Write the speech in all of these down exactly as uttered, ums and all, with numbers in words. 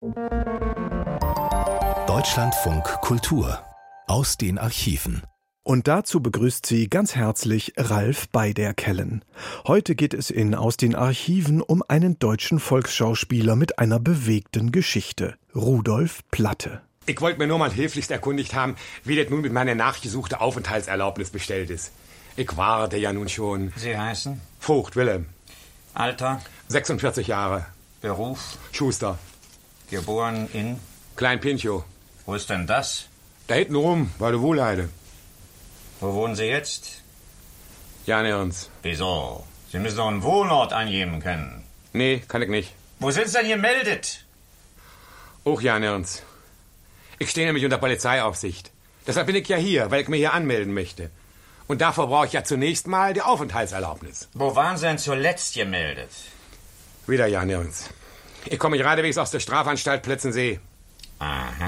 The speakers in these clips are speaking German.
Deutschlandfunk Kultur aus den Archiven. Und dazu begrüßt sie ganz herzlich Ralf Beiderkellen. Heute geht es in Aus den Archiven um einen deutschen Volksschauspieler mit einer bewegten Geschichte, Rudolf Platte. Ich wollte mir nur mal höflichst erkundigt haben, wie das nun mit meiner nachgesuchten Aufenthaltserlaubnis bestellt ist. Ich warte ja nun schon. Sie heißen? Vogt Wilhelm. Alter? sechsundvierzig Jahre. Beruf? Schuster. Geboren in? Klein Pincho. Wo ist denn das? Da hinten rum, bei der Wohlheide. Wo wohnen Sie jetzt? Ja, nirgends. Wieso? Sie müssen doch einen Wohnort angeben können. Nee, kann ich nicht. Wo sind Sie denn gemeldet? Auch ja, nirgends. Ich stehe nämlich unter Polizeiaufsicht. Deshalb bin ich ja hier, weil ich mich hier anmelden möchte. Und davor brauche ich ja zunächst mal die Aufenthaltserlaubnis. Wo waren Sie denn zuletzt gemeldet? Wieder ja, nirgends. Ich komme geradewegs aus der Strafanstalt Plötzensee. Aha.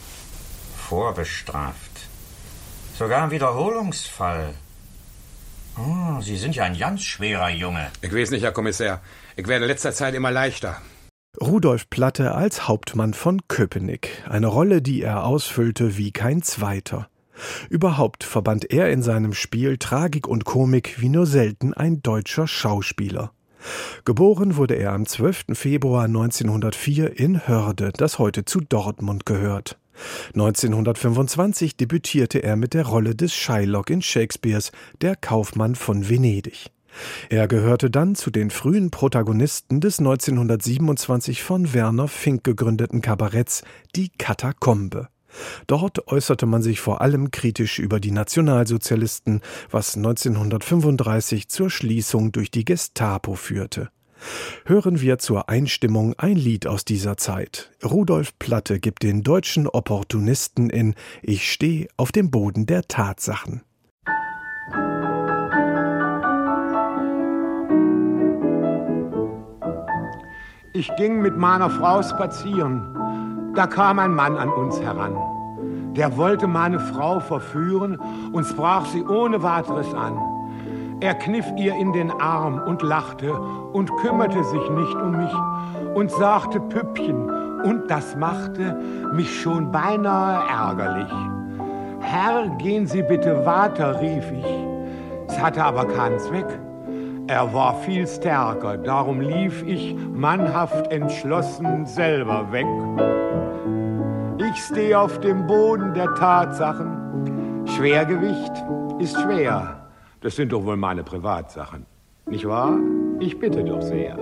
Vorbestraft. Sogar ein Wiederholungsfall. Oh, Sie sind ja ein ganz schwerer Junge. Ich weiß nicht, Herr Kommissar. Ich werde in letzter Zeit immer leichter. Rudolf Platte als Hauptmann von Köpenick. Eine Rolle, die er ausfüllte wie kein zweiter. Überhaupt verband er in seinem Spiel Tragik und Komik wie nur selten ein deutscher Schauspieler. Geboren wurde er am zwölften Februar neunzehnhundertvier in Hörde, das heute zu Dortmund gehört. neunzehnhundertfünfundzwanzig debütierte er mit der Rolle des Shylock in Shakespeares Der Kaufmann von Venedig. Er gehörte dann zu den frühen Protagonisten des neunzehnhundertsiebenundzwanzig von Werner Fink gegründeten Kabaretts Die Katakombe. Dort äußerte man sich vor allem kritisch über die Nationalsozialisten, was neunzehnhundertfünfunddreißig zur Schließung durch die Gestapo führte. Hören wir zur Einstimmung ein Lied aus dieser Zeit. Rudolf Platte gibt den deutschen Opportunisten in Ich steh auf dem Boden der Tatsachen. Ich ging mit meiner Frau spazieren. Da kam ein Mann an uns heran. Der wollte meine Frau verführen und sprach sie ohne weiteres an. Er kniff ihr in den Arm und lachte und kümmerte sich nicht um mich und sagte Püppchen, und das machte mich schon beinahe ärgerlich. Herr, gehen Sie bitte weiter, rief ich. Es hatte aber keinen Zweck. Er war viel stärker, darum lief ich mannhaft entschlossen selber weg. Ich stehe auf dem Boden der Tatsachen. Schwergewicht ist schwer. Das sind doch wohl meine Privatsachen. Nicht wahr? Ich bitte doch sehr.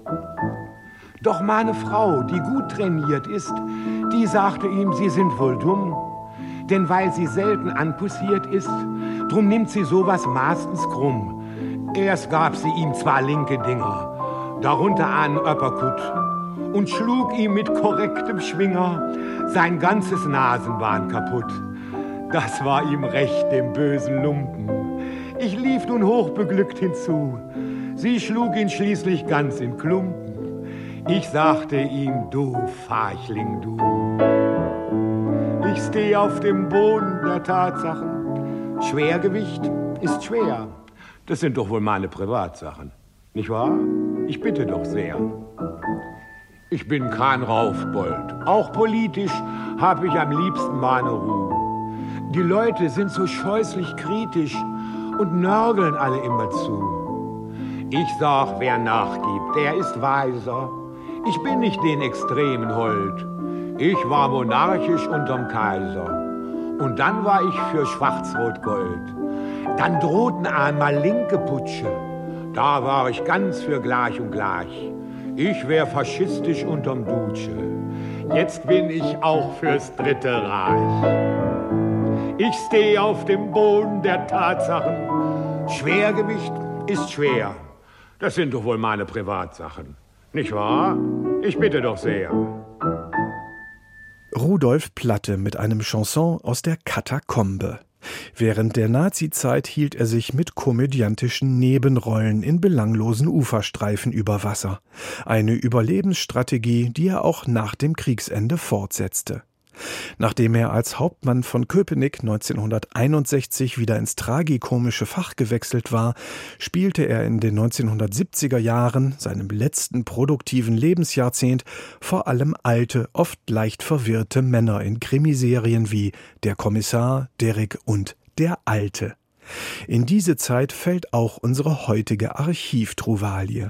Doch meine Frau, die gut trainiert ist, die sagte ihm, sie sind wohl dumm. Denn weil sie selten anpussiert ist, drum nimmt sie sowas meistens krumm. Erst gab sie ihm zwei linke Dinger, darunter einen Uppercut, und schlug ihm mit korrektem Schwinger sein ganzes Nasenbein kaputt. Das war ihm recht, dem bösen Lumpen. Ich lief nun hochbeglückt hinzu. Sie schlug ihn schließlich ganz in Klumpen. Ich sagte ihm, du Farchling, du. Ich steh auf dem Boden der Tatsachen. Schwergewicht ist schwer. Das sind doch wohl meine Privatsachen. Nicht wahr? Ich bitte doch sehr. Ich bin kein Raufbold. Auch politisch habe ich am liebsten meine Ruhe. Die Leute sind so scheußlich kritisch und nörgeln alle immer zu. Ich sag, wer nachgibt, der ist weiser. Ich bin nicht den Extremen hold. Ich war monarchisch unterm Kaiser. Und dann war ich für Schwarz-Rot-Gold. Dann drohten einmal linke Putsche. Da war ich ganz für gleich und gleich. Ich wär faschistisch unterm Duce. Jetzt bin ich auch fürs Dritte Reich. Ich steh auf dem Boden der Tatsachen. Schwergewicht ist schwer. Das sind doch wohl meine Privatsachen. Nicht wahr? Ich bitte doch sehr. Rudolf Platte mit einem Chanson aus der Katakombe. Während der Nazizeit hielt er sich mit komödiantischen Nebenrollen in belanglosen Uferstreifen über Wasser. Eine Überlebensstrategie, die er auch nach dem Kriegsende fortsetzte. Nachdem er als Hauptmann von Köpenick neunzehnhunderteinundsechzig wieder ins tragikomische Fach gewechselt war, spielte er in den neunzehnhundertsiebziger Jahren, seinem letzten produktiven Lebensjahrzehnt, vor allem alte, oft leicht verwirrte Männer in Krimiserien wie Der Kommissar, Derrick und Der Alte. In diese Zeit fällt auch unsere heutige Archiv-Trouvalie.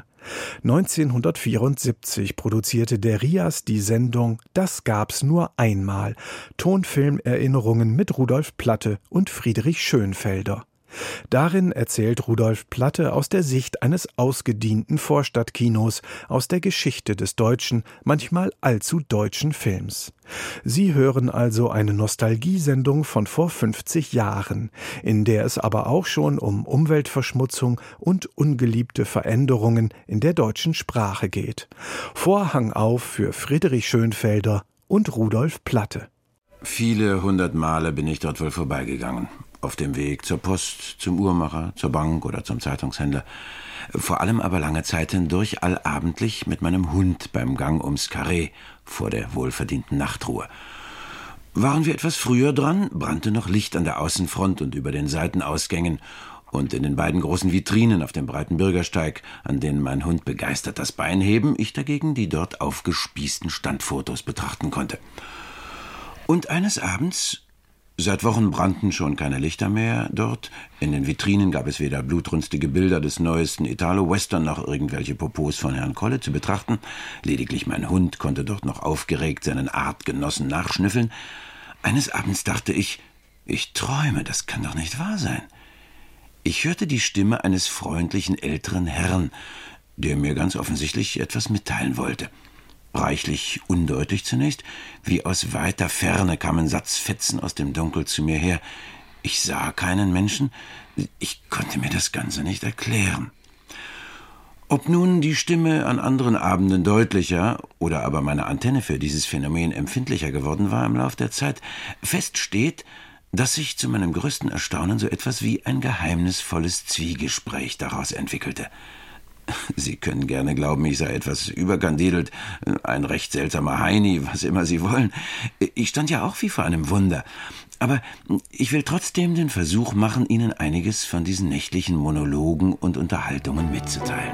neunzehnhundertvierundsiebzig produzierte der RIAS die Sendung Das gab's nur einmal, Tonfilmerinnerungen mit Rudolf Platte und Friedrich Schönfelder. Darin erzählt Rudolf Platte aus der Sicht eines ausgedienten Vorstadtkinos, aus der Geschichte des deutschen, manchmal allzu deutschen Films. Sie hören also eine Nostalgiesendung von vor fünfzig Jahren, in der es aber auch schon um Umweltverschmutzung und ungeliebte Veränderungen in der deutschen Sprache geht. Vorhang auf für Friedrich Schönfelder und Rudolf Platte. Viele hundert Male bin ich dort wohl vorbeigegangen. Auf dem Weg zur Post, zum Uhrmacher, zur Bank oder zum Zeitungshändler. Vor allem aber lange Zeit hindurch allabendlich mit meinem Hund beim Gang ums Karree vor der wohlverdienten Nachtruhe. Waren wir etwas früher dran, brannte noch Licht an der Außenfront und über den Seitenausgängen und in den beiden großen Vitrinen auf dem breiten Bürgersteig, an denen mein Hund begeistert das Bein heben, ich dagegen die dort aufgespießten Standfotos betrachten konnte. Und eines Abends... Seit Wochen brannten schon keine Lichter mehr dort. In den Vitrinen gab es weder blutrünstige Bilder des neuesten Italo-Western noch irgendwelche Popos von Herrn Kolle zu betrachten. Lediglich mein Hund konnte dort noch aufgeregt seinen Artgenossen nachschnüffeln. Eines Abends dachte ich, ich träume, das kann doch nicht wahr sein. Ich hörte die Stimme eines freundlichen älteren Herrn, der mir ganz offensichtlich etwas mitteilen wollte. Reichlich undeutlich zunächst, wie aus weiter Ferne kamen Satzfetzen aus dem Dunkel zu mir her. Ich sah keinen Menschen, ich konnte mir das Ganze nicht erklären. Ob nun die Stimme an anderen Abenden deutlicher oder aber meine Antenne für dieses Phänomen empfindlicher geworden war im Lauf der Zeit, fest steht, dass sich zu meinem größten Erstaunen so etwas wie ein geheimnisvolles Zwiegespräch daraus entwickelte. Sie können gerne glauben, ich sei etwas überkandidelt, ein recht seltsamer Heini, was immer Sie wollen. Ich stand ja auch wie vor einem Wunder. Aber ich will trotzdem den Versuch machen, Ihnen einiges von diesen nächtlichen Monologen und Unterhaltungen mitzuteilen.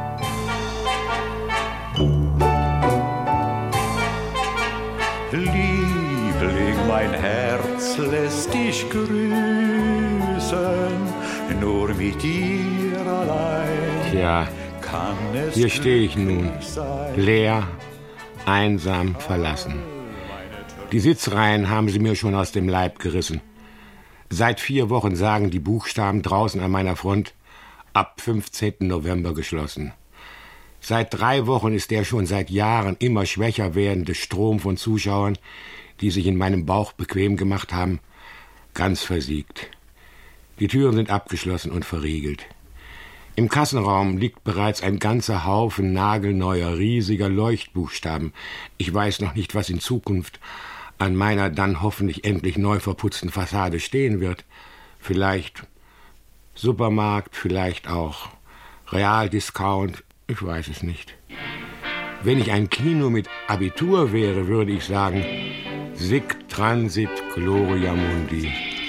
Liebling, mein Herz lässt dich grüßen, nur mit dir allein. Tja, hier stehe ich nun, leer, einsam, verlassen. Die Sitzreihen haben sie mir schon aus dem Leib gerissen. Seit vier Wochen sagen die Buchstaben draußen an meiner Front, ab fünfzehnten November geschlossen. Seit drei Wochen ist der schon seit Jahren immer schwächer werdende Strom von Zuschauern, die sich in meinem Bauch bequem gemacht haben, ganz versiegt. Die Türen sind abgeschlossen und verriegelt. Im Kassenraum liegt bereits ein ganzer Haufen nagelneuer, riesiger Leuchtbuchstaben. Ich weiß noch nicht, was in Zukunft an meiner dann hoffentlich endlich neu verputzten Fassade stehen wird. Vielleicht Supermarkt, vielleicht auch Realdiscount, ich weiß es nicht. Wenn ich ein Kino mit Abitur wäre, würde ich sagen, Sic transit gloria mundi.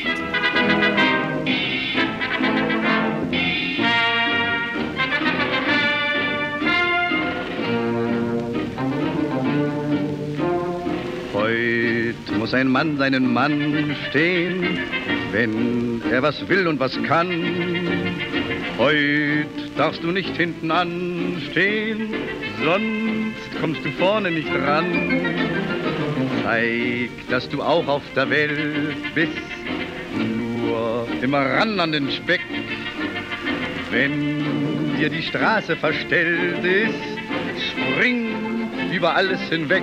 Heut muss ein Mann seinen Mann stehen, wenn er was will und was kann. Heut darfst du nicht hinten anstehen, sonst kommst du vorne nicht ran. Zeig, dass du auch auf der Welt bist, nur immer ran an den Speck. Wenn dir die Straße verstellt ist, spring über alles hinweg.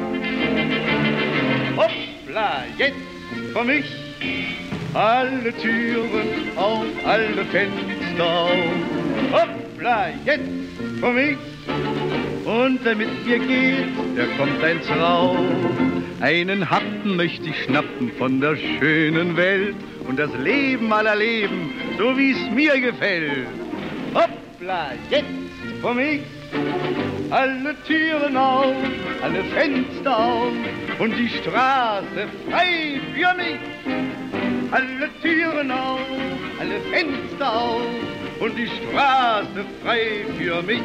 Hoppla, jetzt komm ich, alle Türen auf, alle Fenster auf. Hoppla, jetzt komm ich, und wer mit mir geht, der kommt ein Traum. Einen Happen möchte ich schnappen von der schönen Welt und das Leben aller Leben, so wie's mir gefällt. Hoppla, jetzt komm ich, alle Türen auf, alle Fenster auf, und die Straße frei für mich. Alle Türen auf, alle Fenster auf und die Straße frei für mich.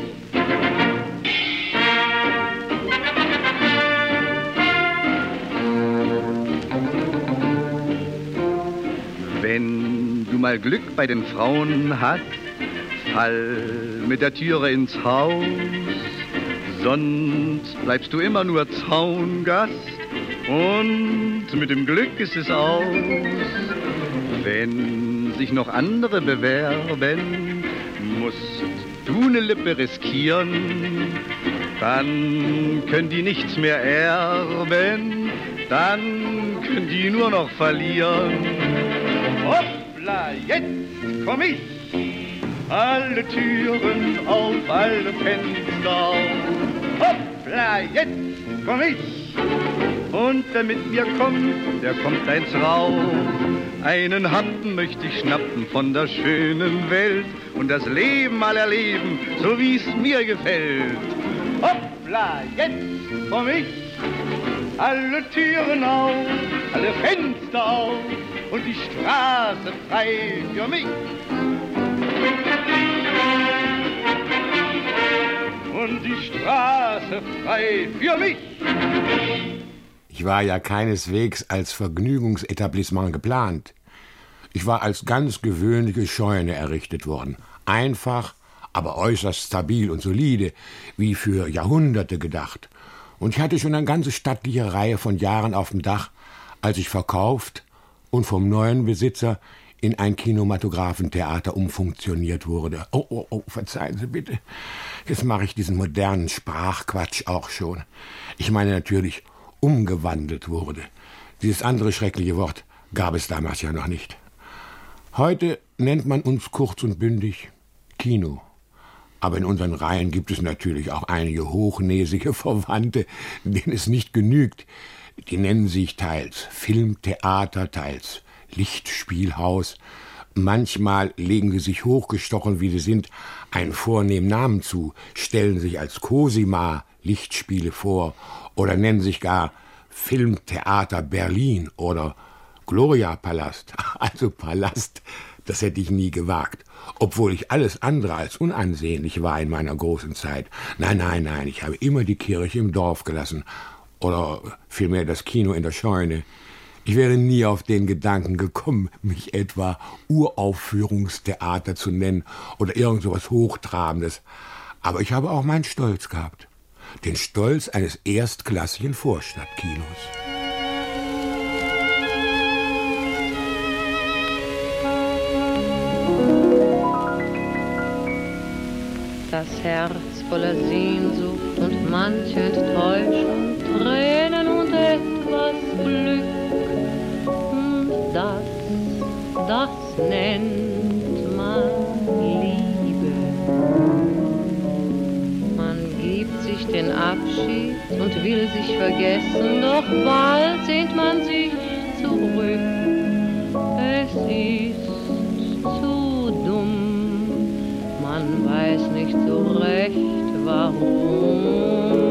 Wenn du mal Glück bei den Frauen hast, fall mit der Türe ins Haus, sonst bleibst du immer nur Zaungast und mit dem Glück ist es aus. Wenn sich noch andere bewerben, musst du eine Lippe riskieren, dann können die nichts mehr erben, dann können die nur noch verlieren. Hoppla, jetzt komm ich, alle Türen auf, alle Fenster auf. Hoppla, jetzt komm ich, und wer mit mir kommt, der kommt eins rauf. Einen Happen möchte ich schnappen von der schönen Welt und das Leben mal erleben, so wie es mir gefällt. Hoppla, jetzt komm ich, alle Türen auf, alle Fenster auf und die Straße frei für mich. Und die Straße frei für mich. Ich war ja keineswegs als Vergnügungsetablissement geplant. Ich war als ganz gewöhnliche Scheune errichtet worden. Einfach, aber äußerst stabil und solide, wie für Jahrhunderte gedacht. Und ich hatte schon eine ganze stattliche Reihe von Jahren auf dem Dach, als ich verkauft und vom neuen Besitzer in ein Kinematographentheater umfunktioniert wurde. Oh, oh, oh, verzeihen Sie bitte. Jetzt mache ich diesen modernen Sprachquatsch auch schon. Ich meine natürlich, umgewandelt wurde. Dieses andere schreckliche Wort gab es damals ja noch nicht. Heute nennt man uns kurz und bündig Kino. Aber in unseren Reihen gibt es natürlich auch einige hochnäsige Verwandte, denen es nicht genügt. Die nennen sich teils Filmtheater, teils Lichtspielhaus. Manchmal legen sie sich hochgestochen, wie sie sind, einen vornehmen Namen zu, stellen sich als Cosima Lichtspiele vor oder nennen sich gar Filmtheater Berlin oder Gloria Palast. Also Palast, das hätte ich nie gewagt, obwohl ich alles andere als unansehnlich war in meiner großen Zeit. Nein, nein, nein, ich habe immer die Kirche im Dorf gelassen oder vielmehr das Kino in der Scheune. Ich wäre nie auf den Gedanken gekommen, mich etwa Uraufführungstheater zu nennen oder irgend so was Hochtrabendes. Aber ich habe auch meinen Stolz gehabt. Den Stolz eines erstklassigen Vorstadtkinos. Das Herz voller Sehnsucht und manche Enttäuschung, Tränen und etwas Glück. Und das, das nennt man Liebe. Man gibt sich den Abschied und will sich vergessen, doch bald sehnt man sich zurück. Es ist zu dumm, man weiß nicht so recht, warum.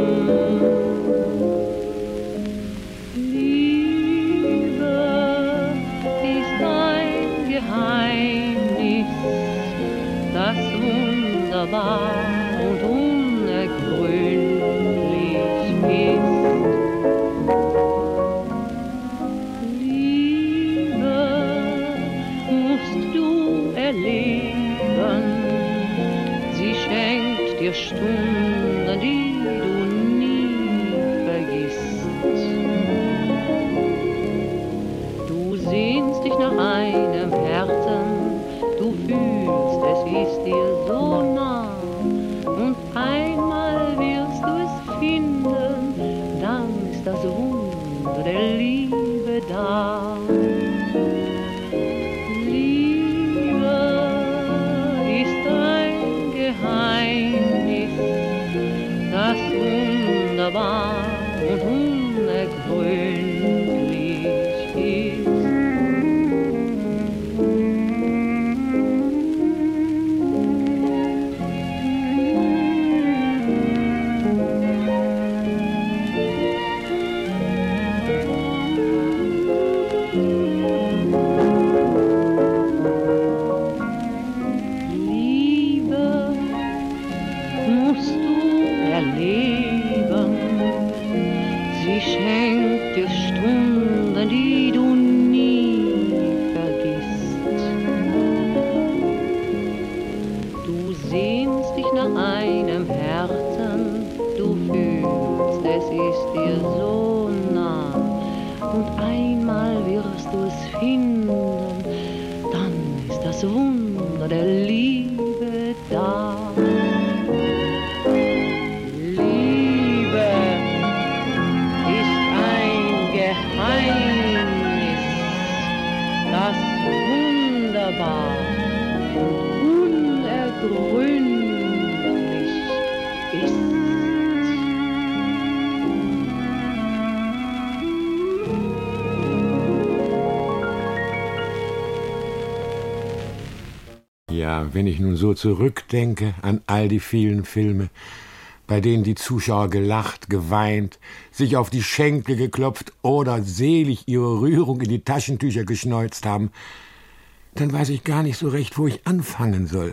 Liebe ist ein Geheimnis, das wunderbar und unergründlich ist. Liebe musst du erleben, sie schenkt dir Stunden, die du nie vergisst. Du sehnst dich nach einem Herzen, du fühlst, es ist dir so nah. Und einmal wirst du es finden, dann ist das Wunder der Liebe da. Liebe ist ein Geheimnis, das wunderbar und unergründlich ist. finden, dann ist das Wunder der Liebe da. Liebe ist ein Geheimnis, das wunderbar und unergründlich ist. Ja, wenn ich nun so zurückdenke an all die vielen Filme, bei denen die Zuschauer gelacht, geweint, sich auf die Schenkel geklopft oder selig ihre Rührung in die Taschentücher geschneuzt haben, dann weiß ich gar nicht so recht, wo ich anfangen soll.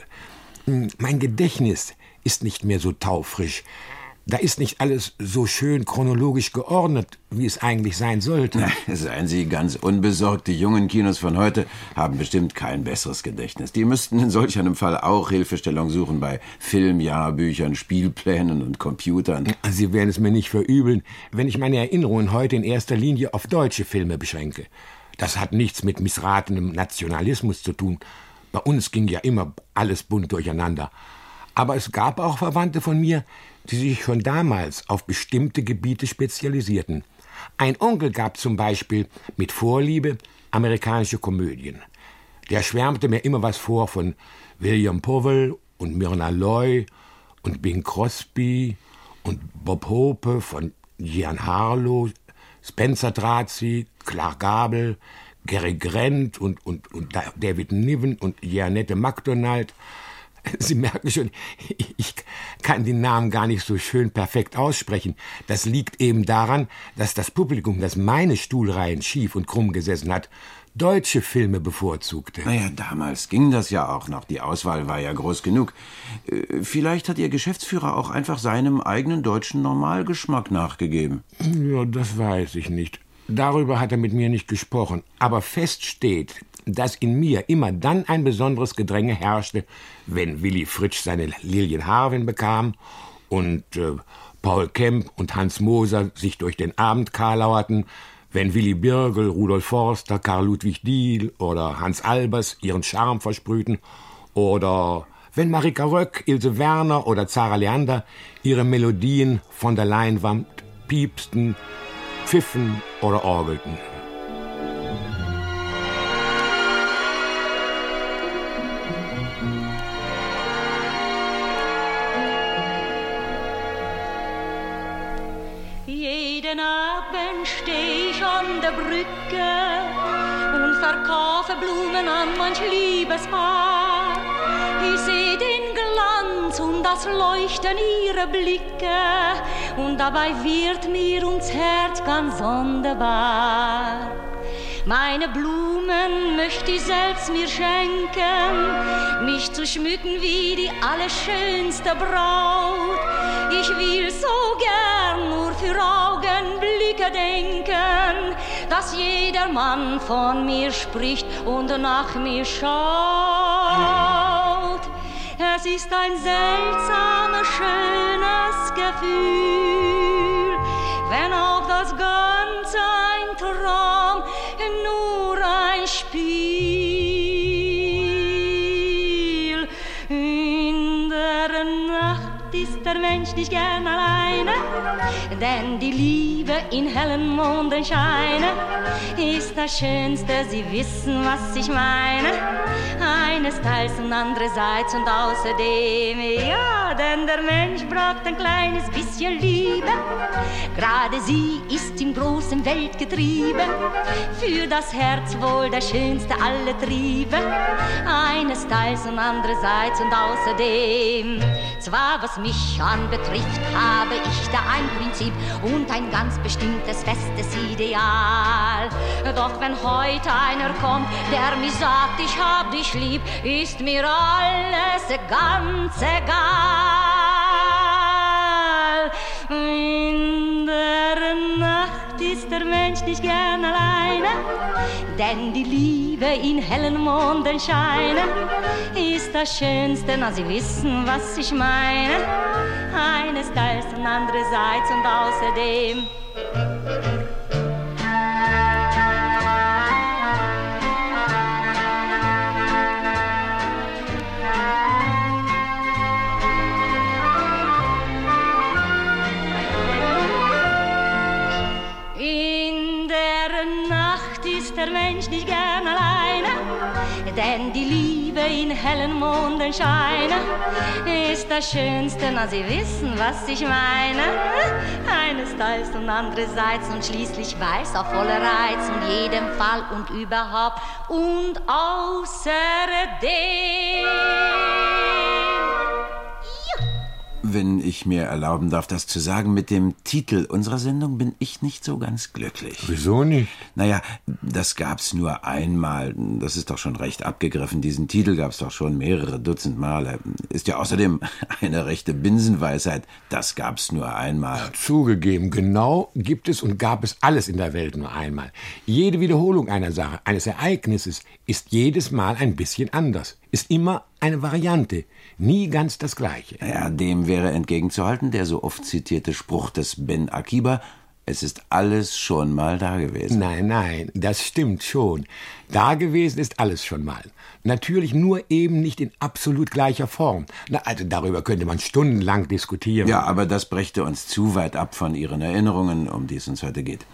Mein Gedächtnis ist nicht mehr so taufrisch. Da ist nicht alles so schön chronologisch geordnet, wie es eigentlich sein sollte. Na, seien Sie ganz unbesorgt. Die jungen Kinos von heute haben bestimmt kein besseres Gedächtnis. Die müssten in solch einem Fall auch Hilfestellung suchen bei Filmjahrbüchern, Spielplänen und Computern. Sie werden es mir nicht verübeln, wenn ich meine Erinnerungen heute in erster Linie auf deutsche Filme beschränke. Das hat nichts mit missratenem Nationalismus zu tun. Bei uns ging ja immer alles bunt durcheinander. Aber es gab auch Verwandte von mir, die sich schon damals auf bestimmte Gebiete spezialisierten. Ein Onkel gab zum Beispiel mit Vorliebe amerikanische Komödien. Der schwärmte mir immer was vor von William Powell und Myrna Loy und Bing Crosby und Bob Hope, von Jean Harlow, Spencer Tracy, Clark Gable, Gary Grant und, und, und David Niven und Jeanette MacDonald. Sie merken schon, ich kann die Namen gar nicht so schön perfekt aussprechen. Das liegt eben daran, dass das Publikum, das meine Stuhlreihen schief und krumm gesessen hat, deutsche Filme bevorzugte. Naja, damals ging das ja auch noch. Die Auswahl war ja groß genug. Vielleicht hat Ihr Geschäftsführer auch einfach seinem eigenen deutschen Normalgeschmack nachgegeben. Ja, das weiß ich nicht. Darüber hat er mit mir nicht gesprochen. Aber fest steht, dass in mir immer dann ein besonderes Gedränge herrschte, wenn Willy Fritsch seine Lilien Harvin bekam und äh, Paul Kemp und Hans Moser sich durch den Abend karlauerten, wenn Willy Birgel, Rudolf Forster, Karl Ludwig Diehl oder Hans Albers ihren Charme versprühten oder wenn Marika Röck, Ilse Werner oder Zara Leander ihre Melodien von der Leinwand piepsten, pfiffen oder orgelten. Jeden Abend steh ich an der Brücke und verkaufe Blumen an manch Liebespaar. Ich seh den Glanz und das Leuchten ihrer Blicke und dabei wird mir ums Herz ganz sonderbar. Meine Blumen möchte ich selbst mir schenken, mich zu schmücken wie die allerschönste Braut. Ich will so gern nur für Augenblicke denken, dass jeder Mann von mir spricht und nach mir schaut. Es ist ein seltsames, schönes Gefühl, wenn auch das Ganze ein Traum, nur ein Spiel. In der Nacht ist der Mensch nicht gern alleine, denn die Liebe in hellen Mondenscheine ist das Schönste, Sie wissen, was ich meine. Eines Teils und andererseits und außerdem, ja, denn der Mensch braucht ein kleines bisschen Liebe. Gerade sie ist im großen Weltgetriebe, für das Herz wohl der schönste aller Triebe. Eines Teils und andererseits und außerdem. Zwar was mich anbetrifft, habe ich da ein Prinzip und ein ganz bestimmtes festes Ideal. Doch wenn heute einer kommt, der mir sagt, ich hab dich lieb, ist mir alles ganz egal. In der Nacht ist der Mensch nicht gern alleine, denn die Liebe in hellen Mondenscheinen ist das Schönste, na Sie wissen, was ich meine. Eines Teils und andererseits und außerdem. ist der Mensch nicht gern alleine, denn die Liebe in hellen Mondenscheine ist das Schönste, na Sie wissen, was ich meine. Eines teils und andererseits und schließlich weiß auf voller Reiz und jedem Fall und überhaupt und außerdem. Wenn ich mir erlauben darf, das zu sagen, mit dem Titel unserer Sendung bin ich nicht so ganz glücklich. Wieso nicht? Naja, das gab's nur einmal. Das ist doch schon recht abgegriffen. Diesen Titel gab's doch schon mehrere Dutzend Male. Ist ja außerdem eine rechte Binsenweisheit. Das gab's nur einmal. Ja, zugegeben, genau gibt es und gab es alles in der Welt nur einmal. Jede Wiederholung einer Sache, eines Ereignisses, ist jedes Mal ein bisschen anders. Ist immer eine Variante, nie ganz das Gleiche. Ja, dem wäre entgegenzuhalten der so oft zitierte Spruch des Ben Akiba: Es ist alles schon mal da gewesen. Nein, nein, das stimmt schon. Da gewesen ist alles schon mal. Natürlich nur eben nicht in absolut gleicher Form. Na, also darüber könnte man stundenlang diskutieren. Ja, aber das brächte uns zu weit ab von Ihren Erinnerungen, um die es uns heute geht.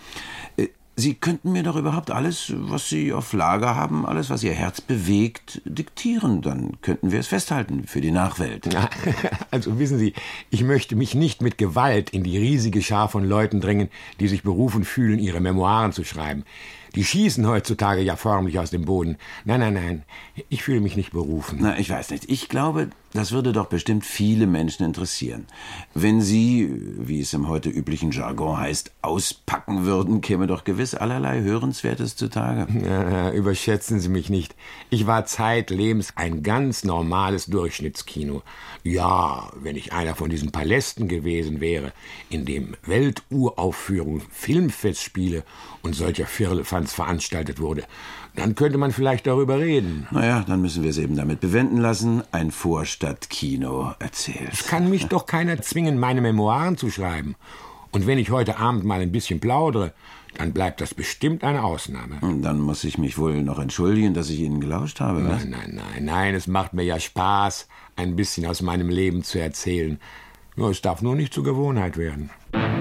Sie könnten mir doch überhaupt alles, was Sie auf Lager haben, alles, was Ihr Herz bewegt, diktieren. Dann könnten wir es festhalten für die Nachwelt. Also wissen Sie, ich möchte mich nicht mit Gewalt in die riesige Schar von Leuten drängen, die sich berufen fühlen, ihre Memoiren zu schreiben. Die schießen heutzutage ja förmlich aus dem Boden. Nein, nein, nein, ich fühle mich nicht berufen. Na, ich weiß nicht. Ich glaube, das würde doch bestimmt viele Menschen interessieren. Wenn Sie, wie es im heute üblichen Jargon heißt, auspacken würden, käme doch gewiss allerlei Hörenswertes zutage. Ja, überschätzen Sie mich nicht. Ich war zeitlebens ein ganz normales Durchschnittskino. Ja, wenn ich einer von diesen Palästen gewesen wäre, in dem Welturaufführungen, Filmfestspiele und solcher Firlefanz veranstaltet wurde, dann könnte man vielleicht darüber reden. Naja, dann müssen wir es eben damit bewenden lassen. Ein Vorstadtkino erzählt. Es kann mich doch keiner zwingen, meine Memoiren zu schreiben. Und wenn ich heute Abend mal ein bisschen plaudere, dann bleibt das bestimmt eine Ausnahme. Und dann muss ich mich wohl noch entschuldigen, dass ich Ihnen gelauscht habe. Nein, was? nein, nein, nein, es macht mir ja Spaß, ein bisschen aus meinem Leben zu erzählen. Nur es darf nur nicht zur Gewohnheit werden.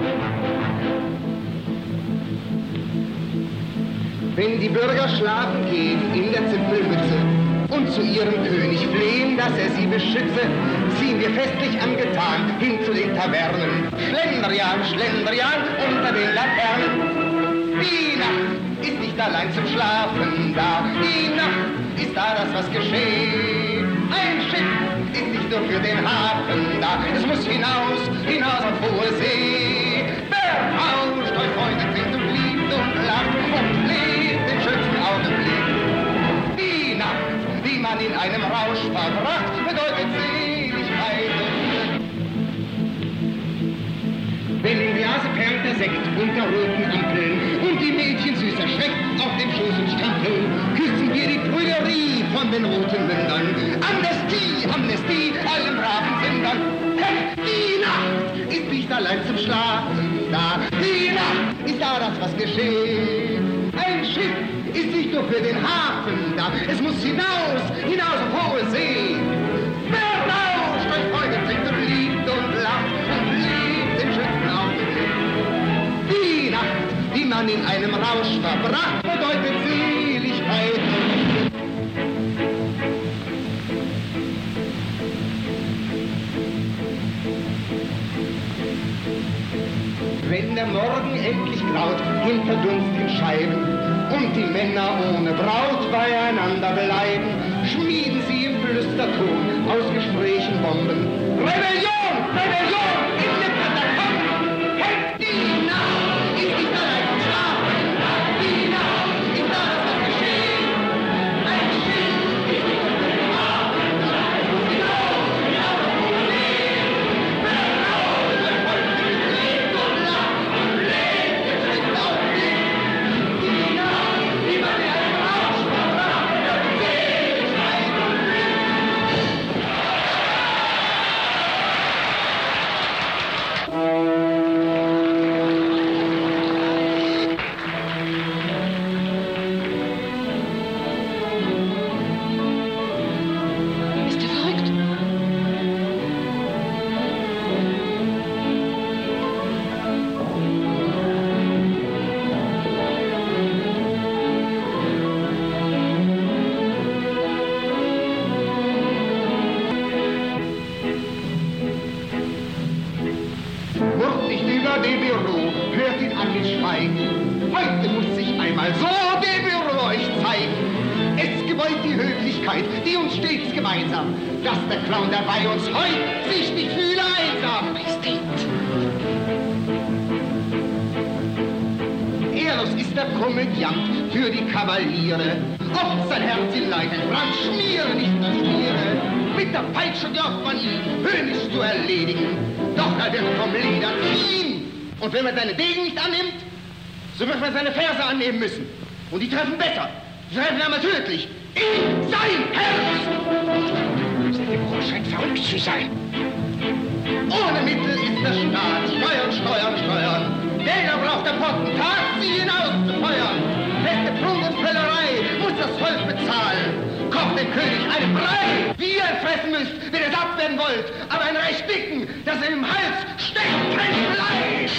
Wenn die Bürger schlafen gehen in der Zipfelmütze und zu ihrem König flehen, dass er sie beschütze, ziehen wir festlich angetan hin zu den Tavernen. Schlendrian, Schlendrian unter den Laternen. Die Nacht ist nicht allein zum Schlafen da, die Nacht ist da, das was geschieht. Ein Schiff ist nicht nur für den Hafen da, es muss hinaus, hinaus auf hohe See. Berauscht euch, Freunde, trinkt und liebt und lacht und lebt den schönsten Augenblick. Die Nacht, die man in einem Rausch verbracht, bedeutet Seligkeit. Wenn im Glase perlt der Sekt unter roten Ampeln und die Mädchen süß erschreckt auf dem Schoß und strampeln, küssen wir die Prüderie von den roten Mündern. Amnestie, Amnestie allen braven Sündern. Hey, die Nacht ist nicht allein zum Schlafen da. Die Nacht ist da, das was geschieht. Ein Schiff ist nicht nur für den Hafen da. Es muss hinaus, hinaus auf hohe See. Berauscht euch, Freunde, trinkt und liebt und lacht und lebt den schönsten Augenblick. Die Nacht, die man in einem Rausch verbracht, bedeutet Seligkeit. Wenn der Morgen endlich graut hinter dunklen Scheiben und die Männer ohne Braut beieinander bleiben, schmieden sie im Flüsterton aus Gesprächen Bomben. Rebellion, Rebellion in den Katakomben! Hey, die Nacht ist nicht allein am Schlafen, die Nacht ist da, das was geschehen. Ein Schiff ist nicht nur für den Hafen, es muss hinaus, hinaus auf hohe See. Berauscht euch, Freunde, lebt und lacht und lebt den schönsten Augenblick. Die Nacht, die man in einem Rausch verbracht, bedeutet Seligkeit und Glück. einmal so dem Büro euch zeigen. Es gewollt die Höflichkeit, die uns stets gemeinsam, dass der Clown, der bei uns heut sich nicht fühle einsam. Ehrlos ist der Komödiant für die Kavaliere. Oft sein Herz in Leid entbrannt, schmiere nicht nur Schmiere. Mit der Peitsche glaubt man ihn höhnisch zu erledigen. Doch er wird vom Leder ziehen. Und wenn man seine Degen nicht annimmt, so wird man seine Ferse annehmen müssen. Und die treffen besser. Die treffen einmal tödlich. In sein Herz! Seine Bruder scheint verrückt zu sein. Ohne Mittel ist der Staat. Steuern, steuern, steuern. Gelder braucht der Potentat, sie hinauszufeuern. Feste Prunk und Völlerei muss das Volk bezahlen. Kocht dem König einen Brei, wie ihr fressen müsst, wenn ihr satt werden wollt. Aber ein Recht dicken, dass er im Hals steckt kein Fleisch.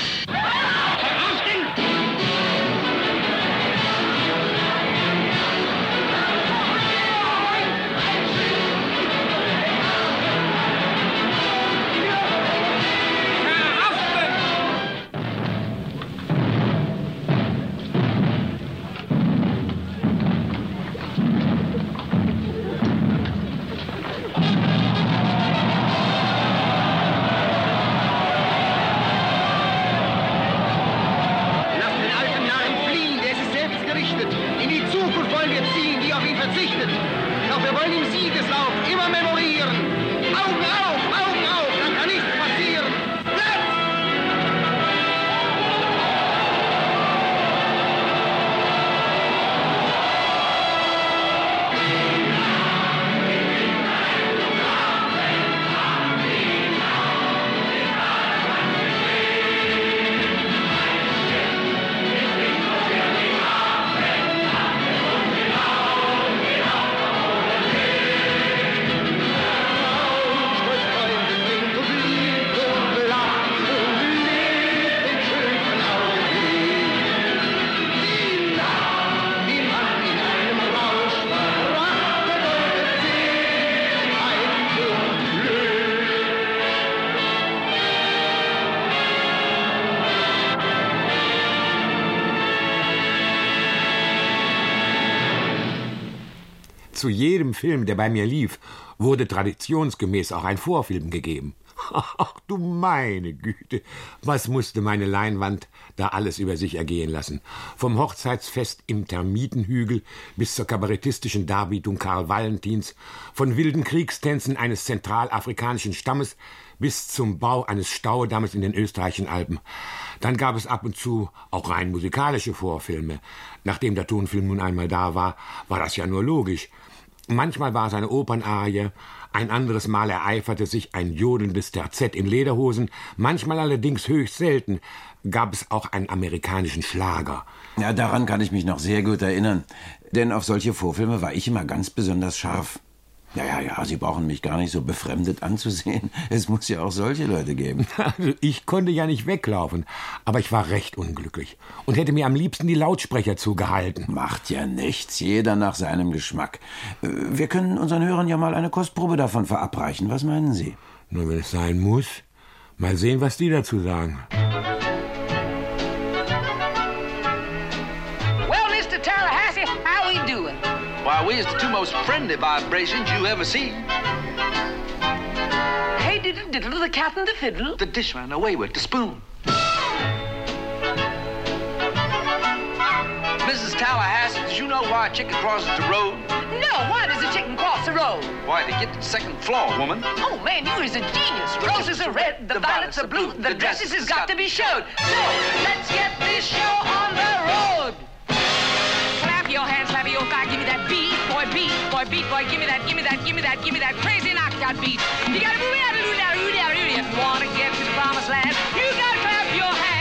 Zu jedem Film, der bei mir lief, wurde traditionsgemäß auch ein Vorfilm gegeben. Ach du meine Güte, was musste meine Leinwand da alles über sich ergehen lassen. Vom Hochzeitsfest im Termitenhügel bis zur kabarettistischen Darbietung Karl Valentins, von wilden Kriegstänzen eines zentralafrikanischen Stammes bis zum Bau eines Staudammes in den österreichischen Alpen. Dann gab es ab und zu auch rein musikalische Vorfilme. Nachdem der Tonfilm nun einmal da war, war das ja nur logisch. Manchmal war es eine Opernarie, ein anderes Mal ereiferte sich ein jodelndes Terzett in Lederhosen, manchmal allerdings höchst selten gab es auch einen amerikanischen Schlager. Ja, daran kann ich mich noch sehr gut erinnern, denn auf solche Vorfilme war ich immer ganz besonders scharf. Ja, ja, ja, Sie brauchen mich gar nicht so befremdet anzusehen. Es muss ja auch solche Leute geben. Also ich konnte ja nicht weglaufen, aber ich war recht unglücklich und hätte mir am liebsten die Lautsprecher zugehalten. Macht ja nichts, jeder nach seinem Geschmack. Wir können unseren Hörern ja mal eine Kostprobe davon verabreichen. Was meinen Sie? Nur wenn es sein muss. Mal sehen, was die dazu sagen. Well, Mister Tallahassee, how we doing? Why, we's the two most friendly vibrations you ever seen. Hey, diddle diddle, the cat and the fiddle. The dish ran away with the spoon. Missus Tallahassee, did you know why a chicken crosses the road? No, why does a chicken cross the road? Why, to get to the second floor, woman. Oh, man, you is a genius. Roses are red, the violets are blue, the dresses has got to be showed. So, let's get this show on the road. Clap your hands, clap your thigh, give me that beat, boy, beat, boy, beat, boy, give me that, give me that, give me that, give me that crazy knockout beat. You gotta move out, move out, move out, move out. If you wanna get to the promised land, you gotta clap your hands.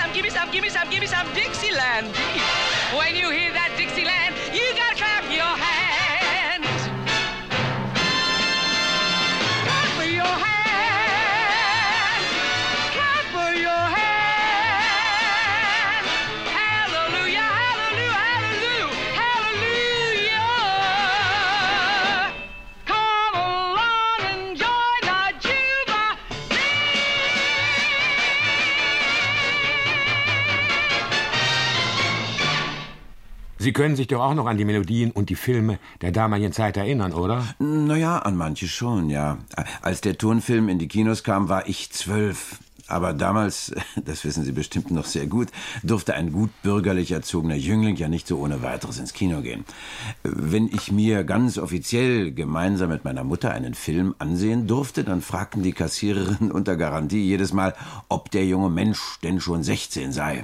some, give me some, give me some, give me some Dixieland beat. When you hear that Dixieland, you gotta clap your hands. Clap for your hands. Clap for your hands. Hallelujah, hallelujah, hallelujah, hallelujah. Come along and join the Jubilee. Sie können sich doch auch noch an die Melodien und die Filme der damaligen Zeit erinnern, oder? Naja, an manche schon, ja. Als der Tonfilm in die Kinos kam, war ich zwölf. Aber damals, das wissen Sie bestimmt noch sehr gut, durfte ein gut bürgerlich erzogener Jüngling ja nicht so ohne weiteres ins Kino gehen. Wenn ich mir ganz offiziell gemeinsam mit meiner Mutter einen Film ansehen durfte, dann fragten die Kassiererinnen unter Garantie jedes Mal, ob der junge Mensch denn schon sechzehn sei.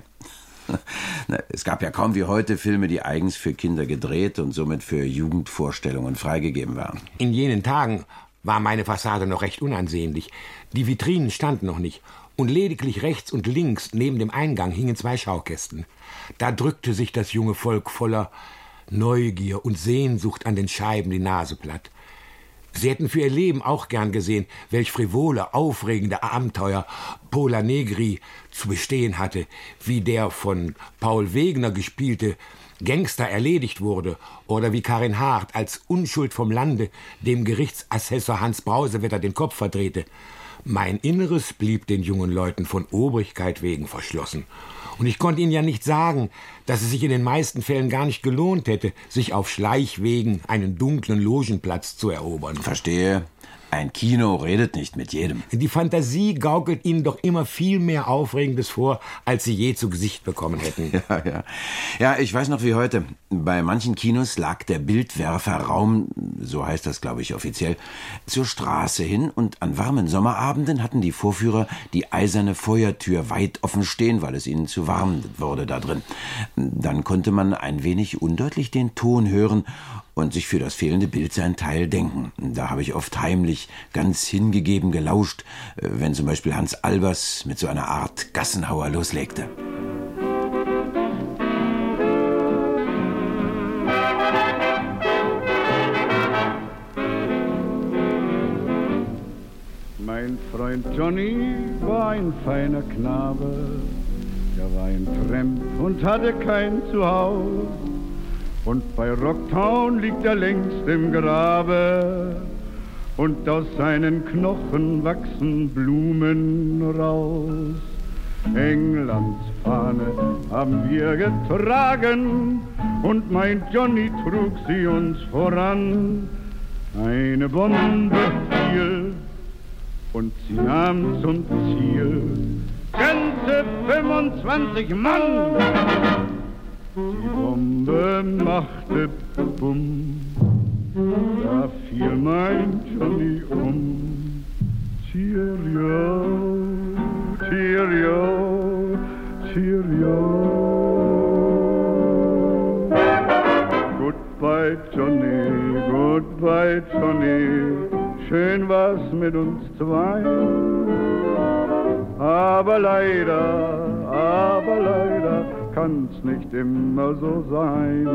Es gab ja kaum wie heute Filme, die eigens für Kinder gedreht und somit für Jugendvorstellungen freigegeben waren. In jenen Tagen war meine Fassade noch recht unansehnlich. Die Vitrinen standen noch nicht. Und lediglich rechts und links neben dem Eingang hingen zwei Schaukästen. Da drückte sich das junge Volk voller Neugier und Sehnsucht an den Scheiben die Nase platt. Sie hätten für ihr Leben auch gern gesehen, welch frivole, aufregende Abenteuer Pola Negri zu bestehen hatte, wie der von Paul Wegener gespielte Gangster erledigt wurde oder wie Karin Hart als Unschuld vom Lande dem Gerichtsassessor Hans Brausewetter den Kopf verdrehte. Mein Inneres blieb den jungen Leuten von Obrigkeit wegen verschlossen. Und ich konnte ihnen ja nicht sagen, dass es sich in den meisten Fällen gar nicht gelohnt hätte, sich auf Schleichwegen einen dunklen Logenplatz zu erobern. Verstehe. Ein Kino redet nicht mit jedem. Die Fantasie gaukelt ihnen doch immer viel mehr Aufregendes vor, als sie je zu Gesicht bekommen hätten. Ja, ja. Ja, ich weiß noch wie heute. Bei manchen Kinos lag der Bildwerferraum, so heißt das, glaube ich, offiziell, zur Straße hin und an warmen Sommerabenden hatten die Vorführer die eiserne Feuertür weit offen stehen, weil es ihnen zu warm wurde da drin. Dann konnte man ein wenig undeutlich den Ton hören und sich für das fehlende Bild seinen Teil denken. Da habe ich oft heimlich ganz hingegeben gelauscht, wenn zum Beispiel Hans Albers mit so einer Art Gassenhauer loslegte. Mein Freund Johnny war ein feiner Knabe, er war ein Tramp und hatte kein Zuhause. Und bei Rocktown liegt er längst im Grabe, und aus seinen Knochen wachsen Blumen raus. Englands Fahne haben wir getragen, und mein Johnny trug sie uns voran. Eine Bombe fiel, und sie nahm zum Ziel ganze fünfundzwanzig Mann. Die Bombe machte Bumm, da fiel mein Johnny um. Cheerio, cheerio, cheerio. Goodbye Johnny, goodbye Johnny, schön war's mit uns zwei. Aber leider, aber leider kann's nicht immer so sein.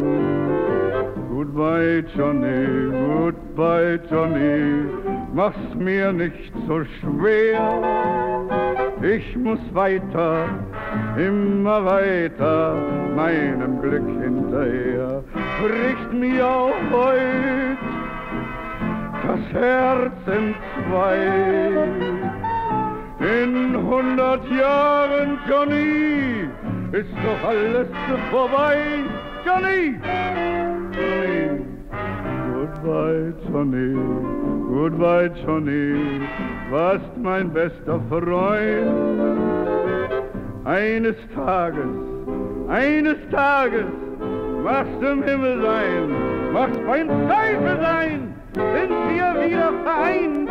Goodbye Johnny, goodbye Johnny, mach's mir nicht so schwer. Ich muss weiter, immer weiter, meinem Glück hinterher. Bricht mir auch heut das Herz in zwei. In hundert Jahren, Johnny, ist doch alles vorbei. Johnny! Johnny! Goodbye, Johnny, goodbye, Johnny, warst mein bester Freund. Eines Tages, eines Tages, machst du im Himmel sein, machst beim Teufel sein, sind wir wieder vereint.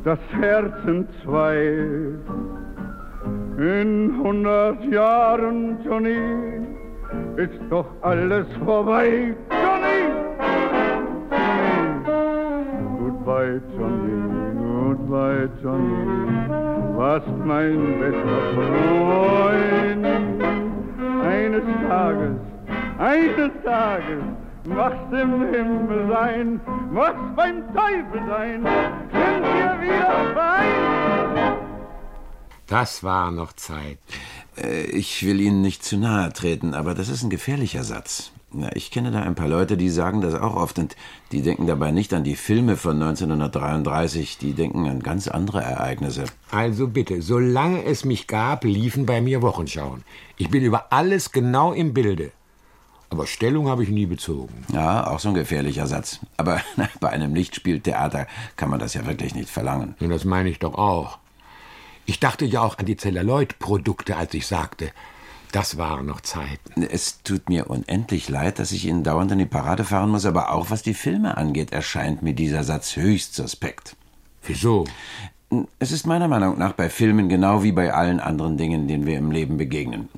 das Herzen zwei. In hundert Jahren, Johnny, ist doch alles vorbei. Johnny! Johnny! Goodbye, Johnny, goodbye, Johnny, warst mein bester Freund. Eines Tages, eines Tages, machst im Himmel sein, machst beim Teufel sein, sind wir wieder fein. Das war noch Zeit. Äh, ich will Ihnen nicht zu nahe treten, aber das ist ein gefährlicher Satz. Na, ich kenne da ein paar Leute, die sagen das auch oft und die denken dabei nicht an die Filme von neunzehnhundertdreiunddreißig, die denken an ganz andere Ereignisse. Also bitte, solange es mich gab, liefen bei mir Wochenschauen. Ich bin über alles genau im Bilde. Aber Stellung habe ich nie bezogen. Ja, auch so ein gefährlicher Satz. Aber na, bei einem Lichtspieltheater kann man das ja wirklich nicht verlangen. Ja, das meine ich doch auch. Ich dachte ja auch an die Zelluloid-Produkte, als ich sagte, das waren noch Zeiten. Es tut mir unendlich leid, dass ich Ihnen dauernd in die Parade fahren muss, aber auch was die Filme angeht, erscheint mir dieser Satz höchst suspekt. Wieso? Es ist meiner Meinung nach bei Filmen genau wie bei allen anderen Dingen, denen wir im Leben begegnen.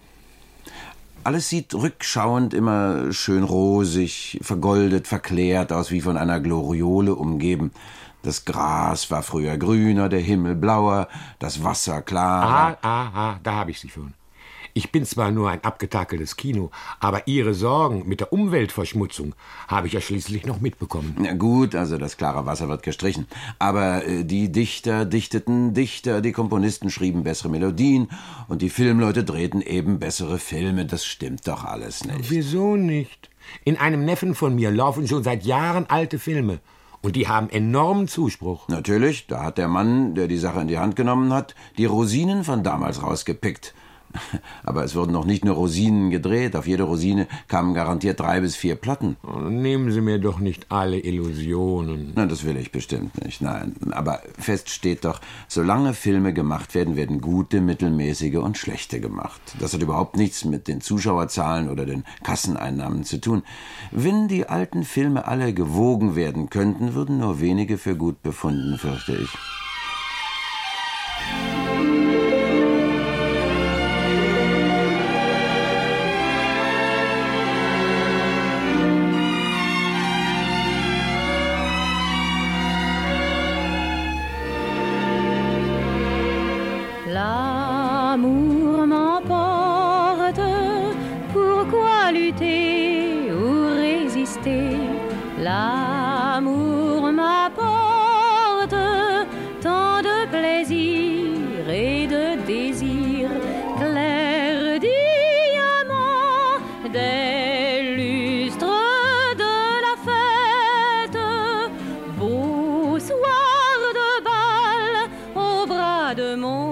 Alles sieht rückschauend immer schön rosig, vergoldet, verklärt aus, wie von einer Gloriole umgeben. Das Gras war früher grüner, der Himmel blauer, das Wasser klarer. Ah, ah, ah, da habe ich Sie schon. Ich bin zwar nur ein abgetakeltes Kino, aber Ihre Sorgen mit der Umweltverschmutzung habe ich ja schließlich noch mitbekommen. Na gut, also das klare Wasser wird gestrichen. Aber äh, die Dichter dichteten Dichter, die Komponisten schrieben bessere Melodien und die Filmleute drehten eben bessere Filme. Das stimmt doch alles nicht. Wieso nicht? In einem Neffen von mir laufen schon seit Jahren alte Filme. Und die haben enormen Zuspruch. Natürlich, da hat der Mann, der die Sache in die Hand genommen hat, die Rosinen von damals rausgepickt. Aber es wurden noch nicht nur Rosinen gedreht, auf jede Rosine kamen garantiert drei bis vier Platten. Nehmen Sie mir doch nicht alle Illusionen. Na, das will ich bestimmt nicht, nein. Aber fest steht doch, solange Filme gemacht werden, werden gute, mittelmäßige und schlechte gemacht. Das hat überhaupt nichts mit den Zuschauerzahlen oder den Kasseneinnahmen zu tun. Wenn die alten Filme alle gewogen werden könnten, würden nur wenige für gut befunden, fürchte ich. L'amour m'emporte, pourquoi lutter ou résister? L'amour m'apporte tant de plaisir et de désir, clair diamant des lustres de la fête, beau soir de bal au bras de mon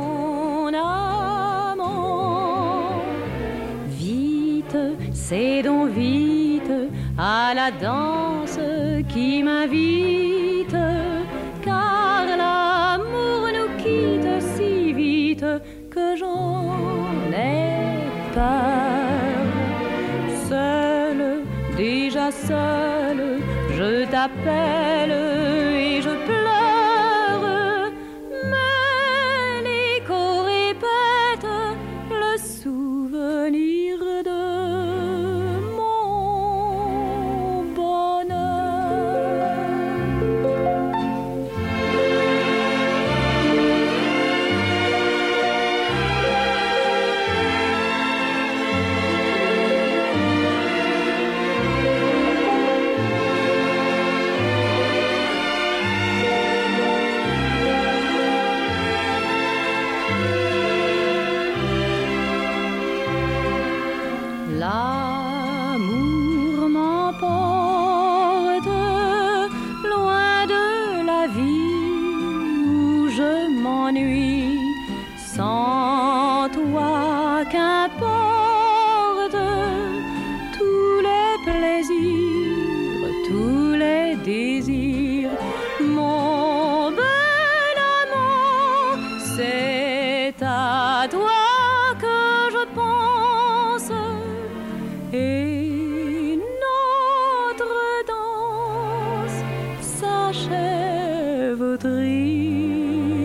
c'est donc vite à la danse qui m'invite, car l'amour nous quitte si vite que j'en ai peur. Seul, déjà seul, je t'appelle et je pleure, mais l'écho répète le souvenir de l'amour m'emporte loin de la vie où je m'ennuie. Sans toi, qu'importe tous les plaisirs, tous les désirs. Mon bel amant, c'est à toi et notre danse s'achève triste.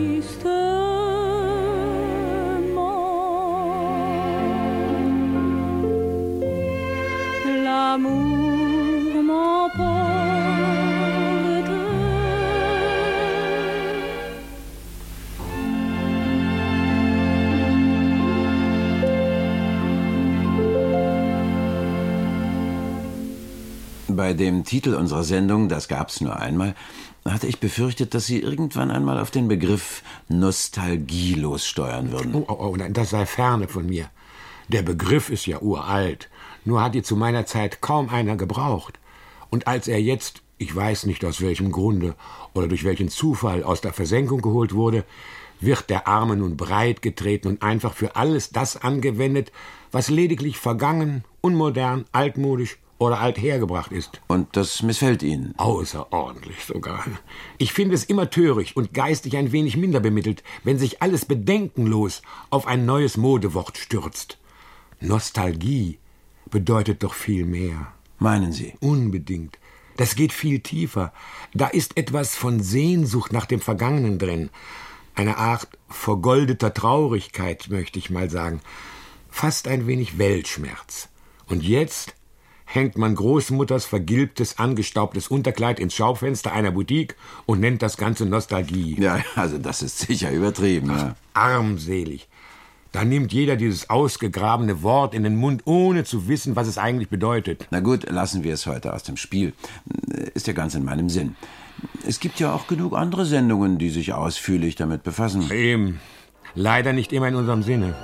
Bei dem Titel unserer Sendung, das gab's nur einmal, hatte ich befürchtet, dass Sie irgendwann einmal auf den Begriff Nostalgie lossteuern würden. Oh, oh, oh, nein, das sei ferne von mir. Der Begriff ist ja uralt. Nur hat ihn zu meiner Zeit kaum einer gebraucht. Und als er jetzt, ich weiß nicht aus welchem Grunde oder durch welchen Zufall, aus der Versenkung geholt wurde, wird der Arme nun breit getreten und einfach für alles das angewendet, was lediglich vergangen, unmodern, altmodisch oder althergebracht ist. Und das missfällt Ihnen? Außerordentlich sogar. Ich finde es immer töricht und geistig ein wenig minder bemittelt, wenn sich alles bedenkenlos auf ein neues Modewort stürzt. Nostalgie bedeutet doch viel mehr. Meinen Sie? Unbedingt. Das geht viel tiefer. Da ist etwas von Sehnsucht nach dem Vergangenen drin. Eine Art vergoldeter Traurigkeit, möchte ich mal sagen. Fast ein wenig Weltschmerz. Und jetzt hängt man Großmutters vergilbtes, angestaubtes Unterkleid ins Schaufenster einer Boutique und nennt das Ganze Nostalgie. Ja, also das ist sicher übertrieben. Ach, ja. Armselig. Da nimmt jeder dieses ausgegrabene Wort in den Mund, ohne zu wissen, was es eigentlich bedeutet. Na gut, lassen wir es heute aus dem Spiel. Ist ja ganz in meinem Sinn. Es gibt ja auch genug andere Sendungen, die sich ausführlich damit befassen. Eben. Leider nicht immer in unserem Sinne.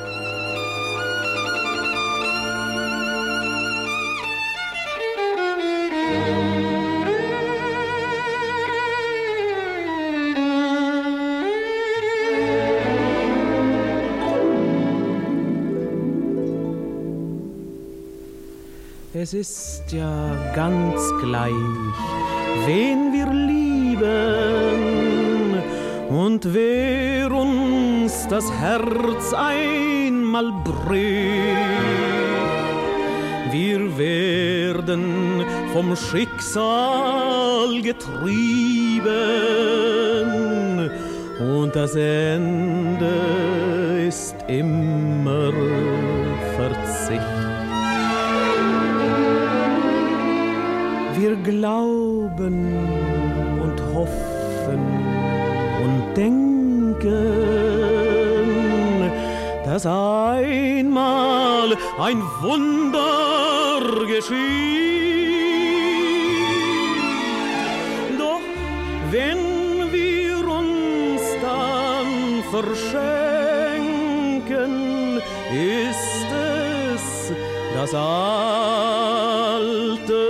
Es ist ja ganz gleich, wen wir lieben und wer uns das Herz einmal bricht. Wir werden vom Schicksal getrieben und das Ende ist immer Verzicht. Wir glauben und hoffen und denken, dass einmal ein Wunder geschieht. Doch wenn wir uns dann verschenken, ist es das alte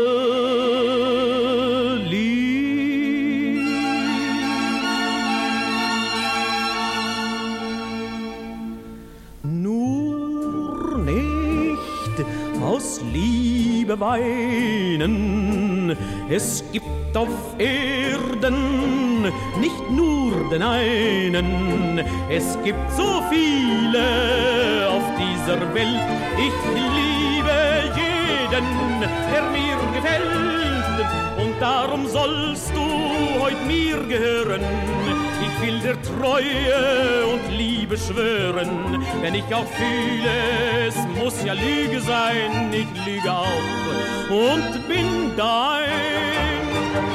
weinen. Es gibt auf Erden nicht nur den einen. Es gibt so viele auf dieser Welt. Ich liebe jeden, der mir gefällt. Und darum sollst du heut mir gehören. Ich will dir Treue und Liebe schwören. Wenn ich auch fühle, es muss ja Lüge sein, ich lüge auch und bin dein.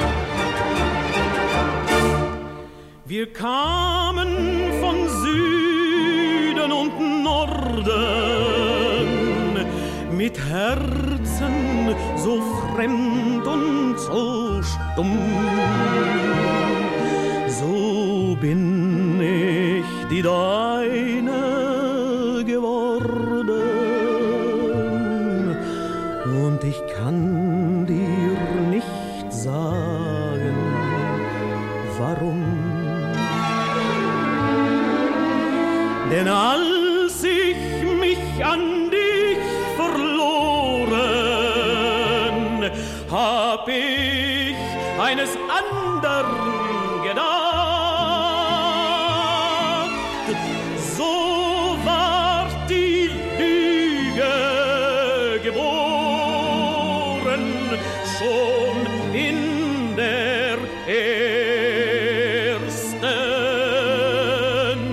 Wir kamen von Süden und Norden mit Herzen so fremd und so stumm. So bin ich die Deine geworden und ich kann dir nicht sagen, warum. Denn als ich mich an dich verloren, hab ich eines anderen gedacht. So war die Lüge geboren, schon in der ersten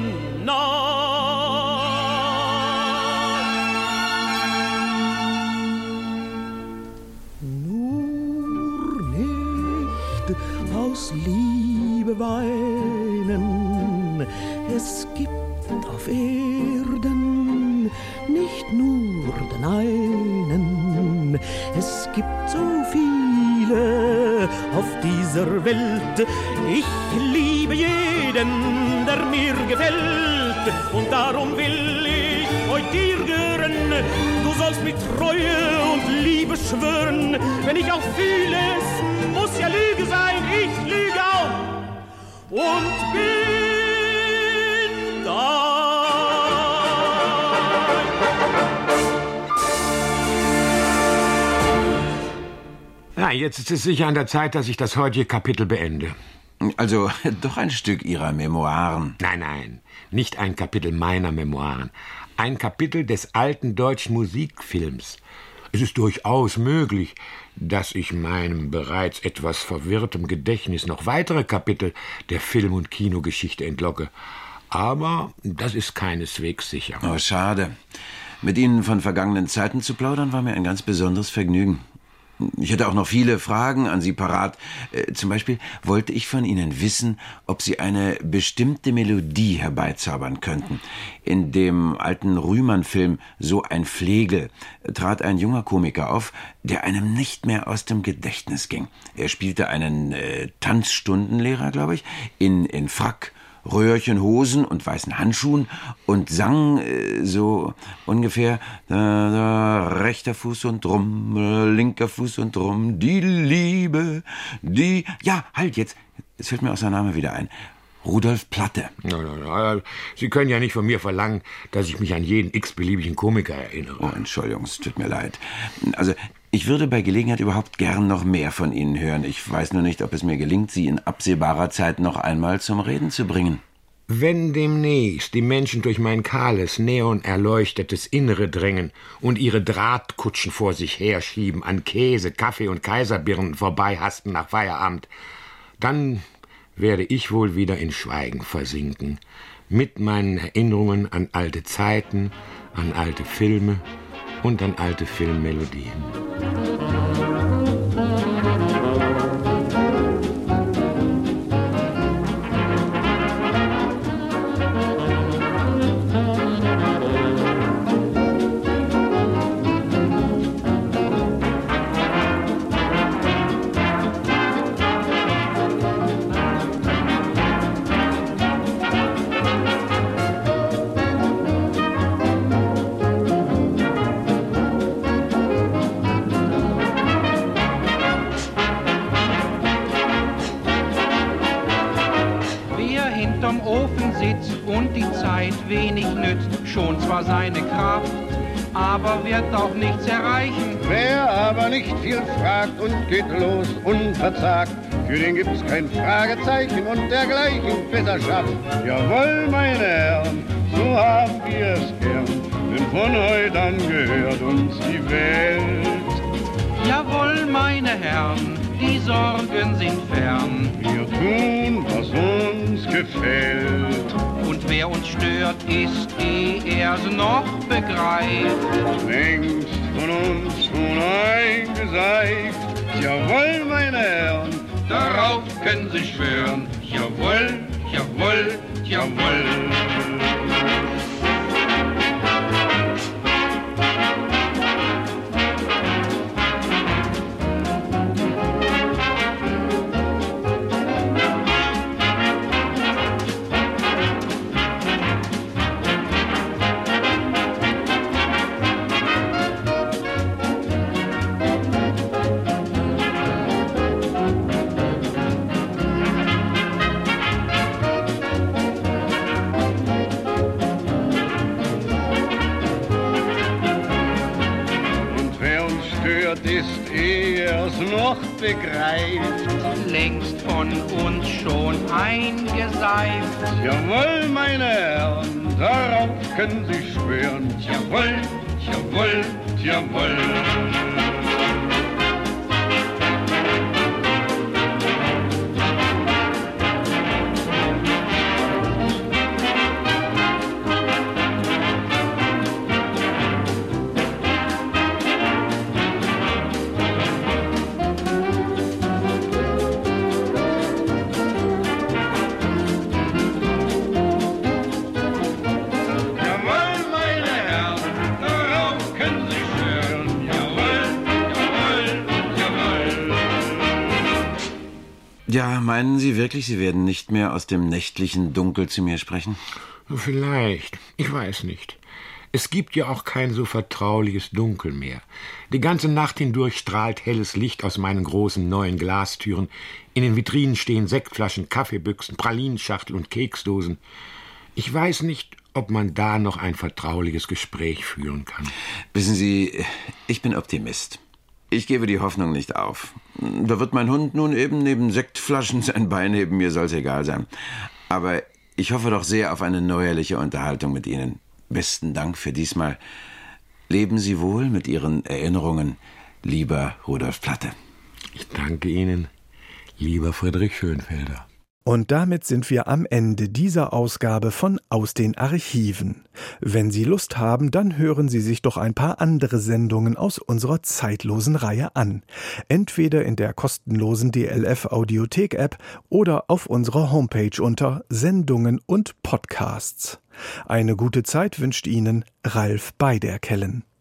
Nacht. Nur nicht aus Liebe weinen, es gibt auf Erden nicht nur den einen, es gibt so viel dieser Welt. Ich liebe jeden, der mir gefällt, und darum will ich euch dir gehören. Du sollst mit Treue und Liebe schwören, wenn ich auch fühle, es muss ja Lüge sein, ich lüge auch und bin da. Ja, jetzt ist es sicher an der Zeit, dass ich das heutige Kapitel beende. Also doch ein Stück Ihrer Memoiren. Nein, nein, nicht ein Kapitel meiner Memoiren. Ein Kapitel des alten deutschen Musikfilms. Es ist durchaus möglich, dass ich meinem bereits etwas verwirrtem Gedächtnis noch weitere Kapitel der Film- und Kinogeschichte entlocke. Aber das ist keineswegs sicher. Oh, schade. Mit Ihnen von vergangenen Zeiten zu plaudern, war mir ein ganz besonderes Vergnügen. Ich hätte auch noch viele Fragen an Sie parat. Äh, zum Beispiel wollte ich von Ihnen wissen, ob Sie eine bestimmte Melodie herbeizaubern könnten. In dem alten Rühmann-Film »So ein Flegel« trat ein junger Komiker auf, der einem nicht mehr aus dem Gedächtnis ging. Er spielte einen äh, Tanzstundenlehrer, glaube ich, in, in Frack, Röhrchen, Hosen und weißen Handschuhen und sang äh, so ungefähr da, da, rechter Fuß und drum, äh, linker Fuß und drum, die Liebe, die... Ja, halt jetzt, jetzt fällt mir auch sein Name wieder ein. Rudolf Platte. No, no, no. Sie können ja nicht von mir verlangen, dass ich mich an jeden x-beliebigen Komiker erinnere. Oh, Entschuldigung, es tut mir leid. Also, ich würde bei Gelegenheit überhaupt gern noch mehr von Ihnen hören. Ich weiß nur nicht, ob es mir gelingt, Sie in absehbarer Zeit noch einmal zum Reden zu bringen. Wenn demnächst die Menschen durch mein kahles, neonerleuchtetes Innere drängen und ihre Drahtkutschen vor sich herschieben, an Käse, Kaffee und Kaiserbirnen vorbeihasten nach Feierabend, dann werde ich wohl wieder in Schweigen versinken, mit meinen Erinnerungen an alte Zeiten, an alte Filme und an alte Filmmelodien. Wenig nützt, schon zwar seine Kraft, aber wird auch nichts erreichen. Wer aber nicht viel fragt und geht los unverzagt, für den gibt's kein Fragezeichen und dergleichen besser schafft. Jawohl, meine Herren, so haben wir es gern, denn von heute an gehört uns die Welt. Jawohl, meine Herren, die Sorgen sind fern. Wir tun, was uns gefällt. Und wer uns stört, ist, ehe er's noch begreift, längst von uns schon eingeseift. Jawohl, meine Herren, darauf können Sie schwören. Jawohl, jawohl, jawohl. ist er's noch begreift, längst von uns schon eingeseift. Jawohl, meine Herren, darauf können Sie schwören. Jawohl, jawohl, jawohl. Jawohl, Ja, meinen Sie wirklich, Sie werden nicht mehr aus dem nächtlichen Dunkel zu mir sprechen? Vielleicht. Ich weiß nicht. Es gibt ja auch kein so vertrauliches Dunkel mehr. Die ganze Nacht hindurch strahlt helles Licht aus meinen großen neuen Glastüren. In den Vitrinen stehen Sektflaschen, Kaffeebüchsen, Pralinenschachteln und Keksdosen. Ich weiß nicht, ob man da noch ein vertrauliches Gespräch führen kann. Wissen Sie, ich bin Optimist. Ich gebe die Hoffnung nicht auf. Da wird mein Hund nun eben neben Sektflaschen sein Bein heben, mir soll's egal sein. Aber ich hoffe doch sehr auf eine neuerliche Unterhaltung mit Ihnen. Besten Dank für diesmal. Leben Sie wohl mit Ihren Erinnerungen, lieber Rudolf Platte. Ich danke Ihnen, lieber Friedrich Schönfelder. Und damit sind wir am Ende dieser Ausgabe von Aus den Archiven. Wenn Sie Lust haben, dann hören Sie sich doch ein paar andere Sendungen aus unserer zeitlosen Reihe an. Entweder in der kostenlosen D L F-Audiothek-App oder auf unserer Homepage unter Sendungen und Podcasts. Eine gute Zeit wünscht Ihnen Ralf Beiderkellen.